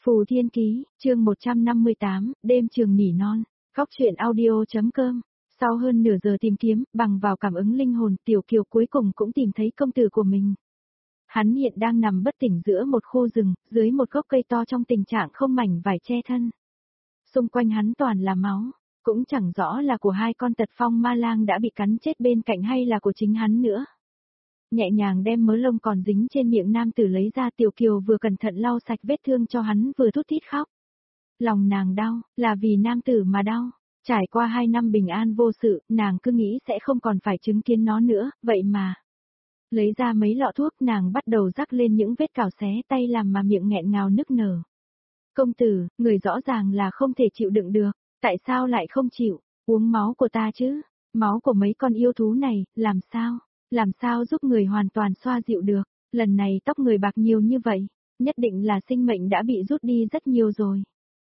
Phù Thiên Ký, chương 158, đêm trường nỉ non, góc chuyện audio.com. Sau hơn nửa giờ tìm kiếm, bằng vào cảm ứng linh hồn, Tiểu Kiều cuối cùng cũng tìm thấy công tử của mình. Hắn hiện đang nằm bất tỉnh giữa một khu rừng, dưới một gốc cây to trong tình trạng không mảnh vải che thân. Xung quanh hắn toàn là máu, cũng chẳng rõ là của hai con tật phong ma lang đã bị cắn chết bên cạnh hay là của chính hắn nữa. Nhẹ nhàng đem mớ lông còn dính trên miệng nam tử lấy ra, Tiểu Kiều vừa cẩn thận lau sạch vết thương cho hắn vừa thút thít khóc. Lòng nàng đau, là vì nam tử mà đau. Trải qua 2 năm bình an vô sự, nàng cứ nghĩ sẽ không còn phải chứng kiến nó nữa, vậy mà. Lấy ra mấy lọ thuốc, nàng bắt đầu rắc lên những vết cào xé tay làm mà miệng nghẹn ngào nức nở. Công tử, người rõ ràng là không thể chịu đựng được, tại sao lại không chịu, uống máu của ta chứ, máu của mấy con yêu thú này, làm sao giúp người hoàn toàn xoa dịu được, lần này tóc người bạc nhiều như vậy, nhất định là sinh mệnh đã bị rút đi rất nhiều rồi.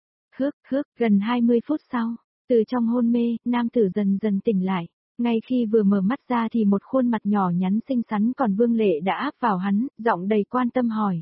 Gần 20 phút sau, từ trong hôn mê, nam tử dần dần tỉnh lại, ngay khi vừa mở mắt ra thì một khuôn mặt nhỏ nhắn xinh xắn còn vương lệ đã áp vào hắn, giọng đầy quan tâm hỏi.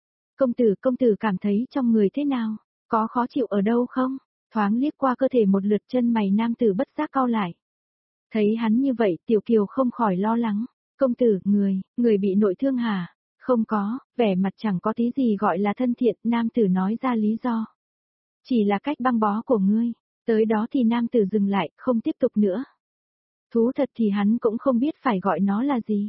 Công tử cảm thấy trong người thế nào, có khó chịu ở đâu không? Thoáng liếc qua cơ thể một lượt, chân mày nam tử bất giác cau lại. Thấy hắn như vậy, Tiểu Kiều không khỏi lo lắng. Công tử, người bị nội thương hả? Không có, vẻ mặt chẳng có tí gì gọi là thân thiện, nam tử nói ra lý do. Chỉ là cách băng bó của ngươi. Tới đó thì nam tử dừng lại, không tiếp tục nữa. Thú thật thì hắn cũng không biết phải gọi nó là gì.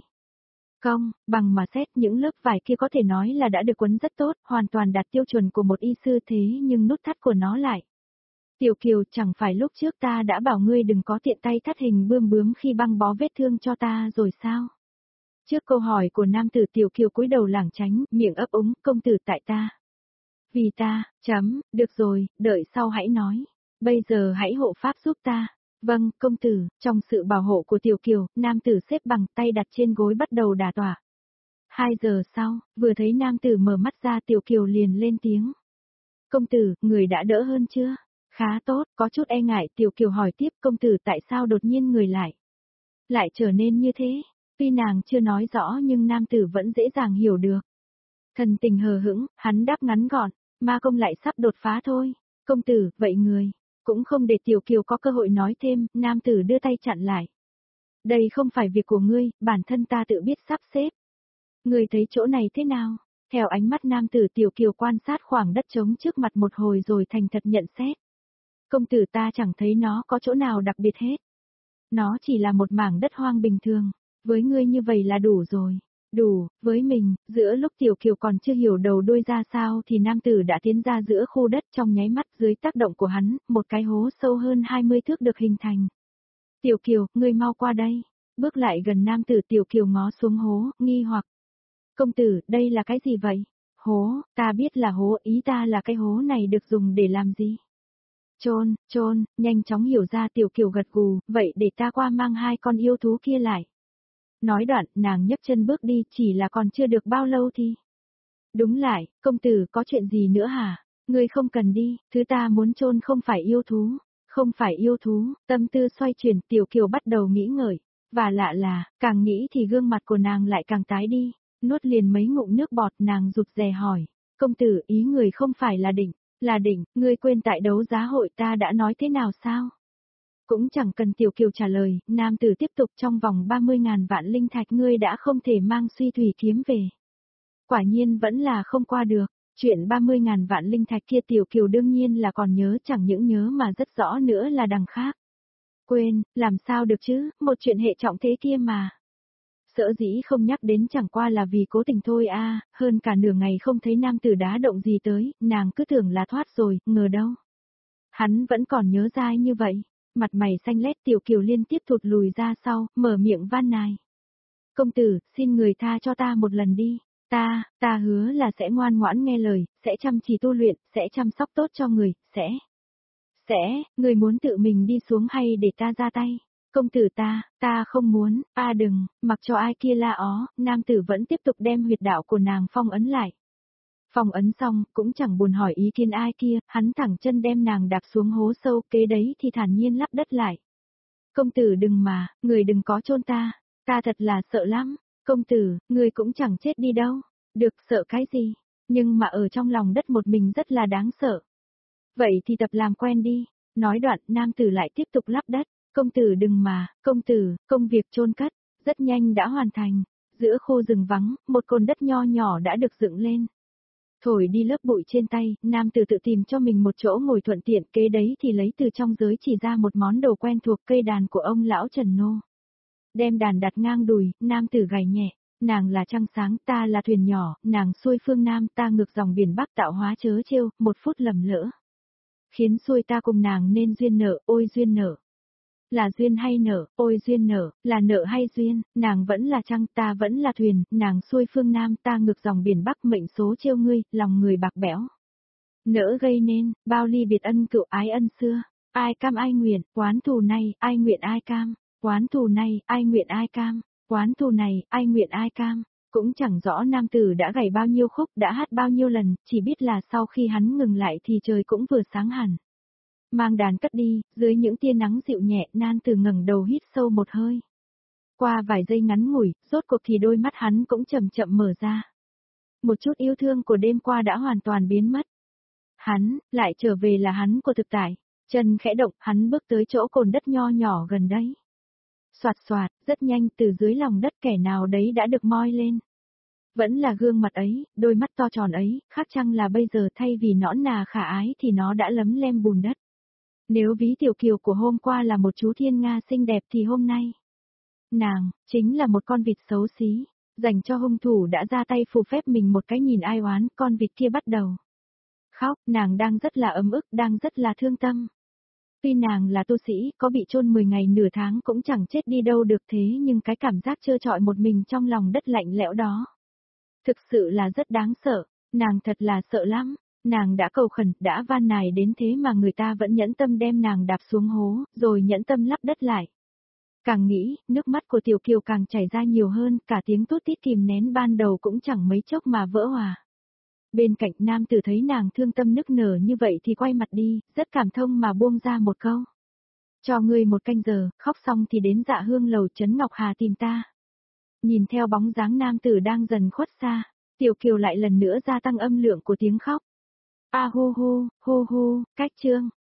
Bằng mà xét những lớp vải kia có thể nói là đã được quấn rất tốt, hoàn toàn đạt tiêu chuẩn của một y sư, thế nhưng nút thắt của nó lại. Tiểu Kiều, chẳng phải lúc trước ta đã bảo ngươi đừng có tiện tay thắt hình bươm bướm khi băng bó vết thương cho ta rồi sao? Trước câu hỏi của nam tử, Tiểu Kiều cúi đầu lảng tránh, miệng ấp úng, công tử tại ta. Vì ta, được rồi, đợi sau hãy nói. Bây giờ hãy hộ pháp giúp ta. Vâng, công tử, trong sự bảo hộ của Tiểu Kiều, nam tử xếp bằng, tay đặt trên gối bắt đầu đả tọa. 2 giờ sau, vừa thấy nam tử mở mắt ra, Tiểu Kiều liền lên tiếng. Công tử, người đã đỡ hơn chưa? Khá tốt, có chút e ngại, Tiểu Kiều hỏi tiếp, công tử tại sao đột nhiên người lại trở nên như thế? Tuy nàng chưa nói rõ nhưng nam tử vẫn dễ dàng hiểu được. Thần tình hờ hững, hắn đáp ngắn gọn, ma công lại sắp đột phá thôi. Công tử, vậy người, cũng không để Tiểu Kiều có cơ hội nói thêm, nam tử đưa tay chặn lại. Đây không phải việc của ngươi, bản thân ta tự biết sắp xếp. Ngươi thấy chỗ này thế nào? Theo ánh mắt nam tử, Tiểu Kiều quan sát khoảng đất trống trước mặt một hồi rồi thành thật nhận xét. Công tử, ta chẳng thấy nó có chỗ nào đặc biệt hết. Nó chỉ là một mảng đất hoang bình thường, với ngươi như vậy là đủ rồi. Đủ, với mình, giữa lúc Tiểu Kiều còn chưa hiểu đầu đuôi ra sao thì nam tử đã tiến ra giữa khu đất, trong nháy mắt dưới tác động của hắn, một cái hố sâu hơn 20 thước được hình thành. Tiểu Kiều, ngươi mau qua đây. Bước lại gần nam tử, Tiểu Kiều ngó xuống hố, nghi hoặc. Công tử, đây là cái gì vậy? Hố, ta biết là hố, ý ta là cái hố này được dùng để làm gì? Chôn, nhanh chóng hiểu ra, Tiểu Kiều gật gù, vậy để ta qua mang 2 con yêu thú kia lại. Nói đoạn, nàng nhấc chân bước đi, chỉ là còn chưa được bao lâu thì. Đúng lại, công tử, có chuyện gì nữa hả? Ngươi không cần đi, thứ ta muốn chôn không phải yêu thú, tâm tư xoay chuyển, Tiểu Kiều bắt đầu nghĩ ngợi. Và lạ là, càng nghĩ thì gương mặt của nàng lại càng tái đi, nuốt liền mấy ngụm nước bọt, nàng rụt rè hỏi. Công tử, ý người không phải là định, ngươi quên tại đấu giá hội ta đã nói thế nào sao? Cũng chẳng cần Tiểu Kiều trả lời, nam tử tiếp tục, trong vòng 30.000 vạn linh thạch ngươi đã không thể mang suy thủy kiếm về. Quả nhiên vẫn là không qua được, chuyện 30.000 vạn linh thạch kia Tiểu Kiều đương nhiên là còn nhớ, chẳng những nhớ mà rất rõ nữa là đằng khác. Quên, làm sao được chứ, một chuyện hệ trọng thế kia mà. Sợ dĩ không nhắc đến chẳng qua là vì cố tình thôi à, hơn cả nửa ngày không thấy nam tử đá động gì tới, nàng cứ tưởng là thoát rồi, ngờ đâu. Hắn vẫn còn nhớ dai như vậy, mặt mày xanh lét, Tiểu Kiều liên tiếp thụt lùi ra sau, mở miệng van nài. Công tử, xin người tha cho ta một lần đi, ta hứa là sẽ ngoan ngoãn nghe lời, sẽ chăm chỉ tu luyện, sẽ chăm sóc tốt cho người, người muốn tự mình đi xuống hay để ta ra tay? Công tử, ta không muốn, đừng, mặc cho ai kia la ó, nam tử vẫn tiếp tục đem huyệt đạo của nàng phong ấn lại. Phong ấn xong, cũng chẳng buồn hỏi ý kiến ai kia, hắn thẳng chân đem nàng đạp xuống hố sâu, kế đấy thì thản nhiên lắp đất lại. Công tử đừng mà, người đừng có chôn ta thật là sợ lắm. Công tử, người cũng chẳng chết đi đâu. Được, sợ cái gì? Nhưng mà ở trong lòng đất một mình rất là đáng sợ. Vậy thì tập làm quen đi. Nói đoạn, nam tử lại tiếp tục lắp đất. Công tử đừng mà, công tử, công việc chôn cất, rất nhanh đã hoàn thành. Giữa khu rừng vắng, một cồn đất nho nhỏ đã được dựng lên. Thổi đi lớp bụi trên tay, nam tử tự tìm cho mình một chỗ ngồi thuận tiện, kế đấy thì lấy từ trong giới chỉ ra một món đồ quen thuộc, cây đàn của ông lão Trần Nô. Đem đàn đặt ngang đùi, nam tử gảy nhẹ, nàng là trăng sáng, ta là thuyền nhỏ, nàng xuôi phương Nam, ta ngược dòng biển Bắc, tạo hóa chớ trêu, một phút lầm lỡ. Khiến xuôi ta cùng nàng nên duyên nợ, ôi duyên nợ. Là duyên hay nợ, ôi duyên nợ, là nợ hay duyên, nàng vẫn là trăng, ta vẫn là thuyền, nàng xuôi phương Nam, ta ngược dòng biển Bắc, mệnh số trêu ngươi, lòng người bạc bẽo. Nỡ gây nên, bao ly biệt ân cựu ái ân xưa, ai cam ai nguyện, quán thù này, ai nguyện ai cam, quán thù này, ai nguyện ai cam, quán thù này, ai nguyện ai cam. Cũng chẳng rõ nam tử đã gảy bao nhiêu khúc, đã hát bao nhiêu lần, chỉ biết là sau khi hắn ngừng lại thì trời cũng vừa sáng hẳn. Mang đàn cất đi, dưới những tia nắng dịu nhẹ, nam tử ngẩng đầu hít sâu một hơi. Qua vài giây ngắn ngủi, rốt cuộc thì đôi mắt hắn cũng chậm chậm mở ra. Một chút yêu thương của đêm qua đã hoàn toàn biến mất. Hắn, lại trở về là hắn của thực tại. Chân khẽ động, hắn bước tới chỗ cồn đất nho nhỏ gần đấy. Soạt soạt, rất nhanh từ dưới lòng đất kẻ nào đấy đã được moi lên. Vẫn là gương mặt ấy, đôi mắt to tròn ấy, khác chăng là bây giờ thay vì nõn nà khả ái thì nó đã lấm lem bùn đất. Nếu ví tiểu kiều của hôm qua là một chú thiên nga xinh đẹp thì hôm nay, nàng, chính là một con vịt xấu xí, dành cho hung thủ đã ra tay phù phép mình một cái nhìn ai oán, con vịt kia bắt đầu khóc, nàng đang rất là ấm ức, đang rất là thương tâm. Tuy nàng là tu sĩ, có bị chôn 10 ngày nửa tháng cũng chẳng chết đi đâu được thế nhưng cái cảm giác trơ trọi một mình trong lòng đất lạnh lẽo đó. Thực sự là rất đáng sợ, nàng thật là sợ lắm, nàng đã cầu khẩn, đã van nài đến thế mà người ta vẫn nhẫn tâm đem nàng đạp xuống hố, rồi nhẫn tâm lấp đất lại. Càng nghĩ, nước mắt của Tiểu Kiều càng chảy ra nhiều hơn, cả tiếng tút tít kìm nén ban đầu cũng chẳng mấy chốc mà vỡ hòa. Bên cạnh nam tử thấy nàng thương tâm nức nở như vậy thì quay mặt đi, rất cảm thông mà buông ra một câu. Cho ngươi một canh giờ, khóc xong thì đến Dạ Hương lầu Trấn Ngọc Hà tìm ta. Nhìn theo bóng dáng nam tử đang dần khuất xa, Tiểu Kiều lại lần nữa gia tăng âm lượng của tiếng khóc. A hu hu, cách chương.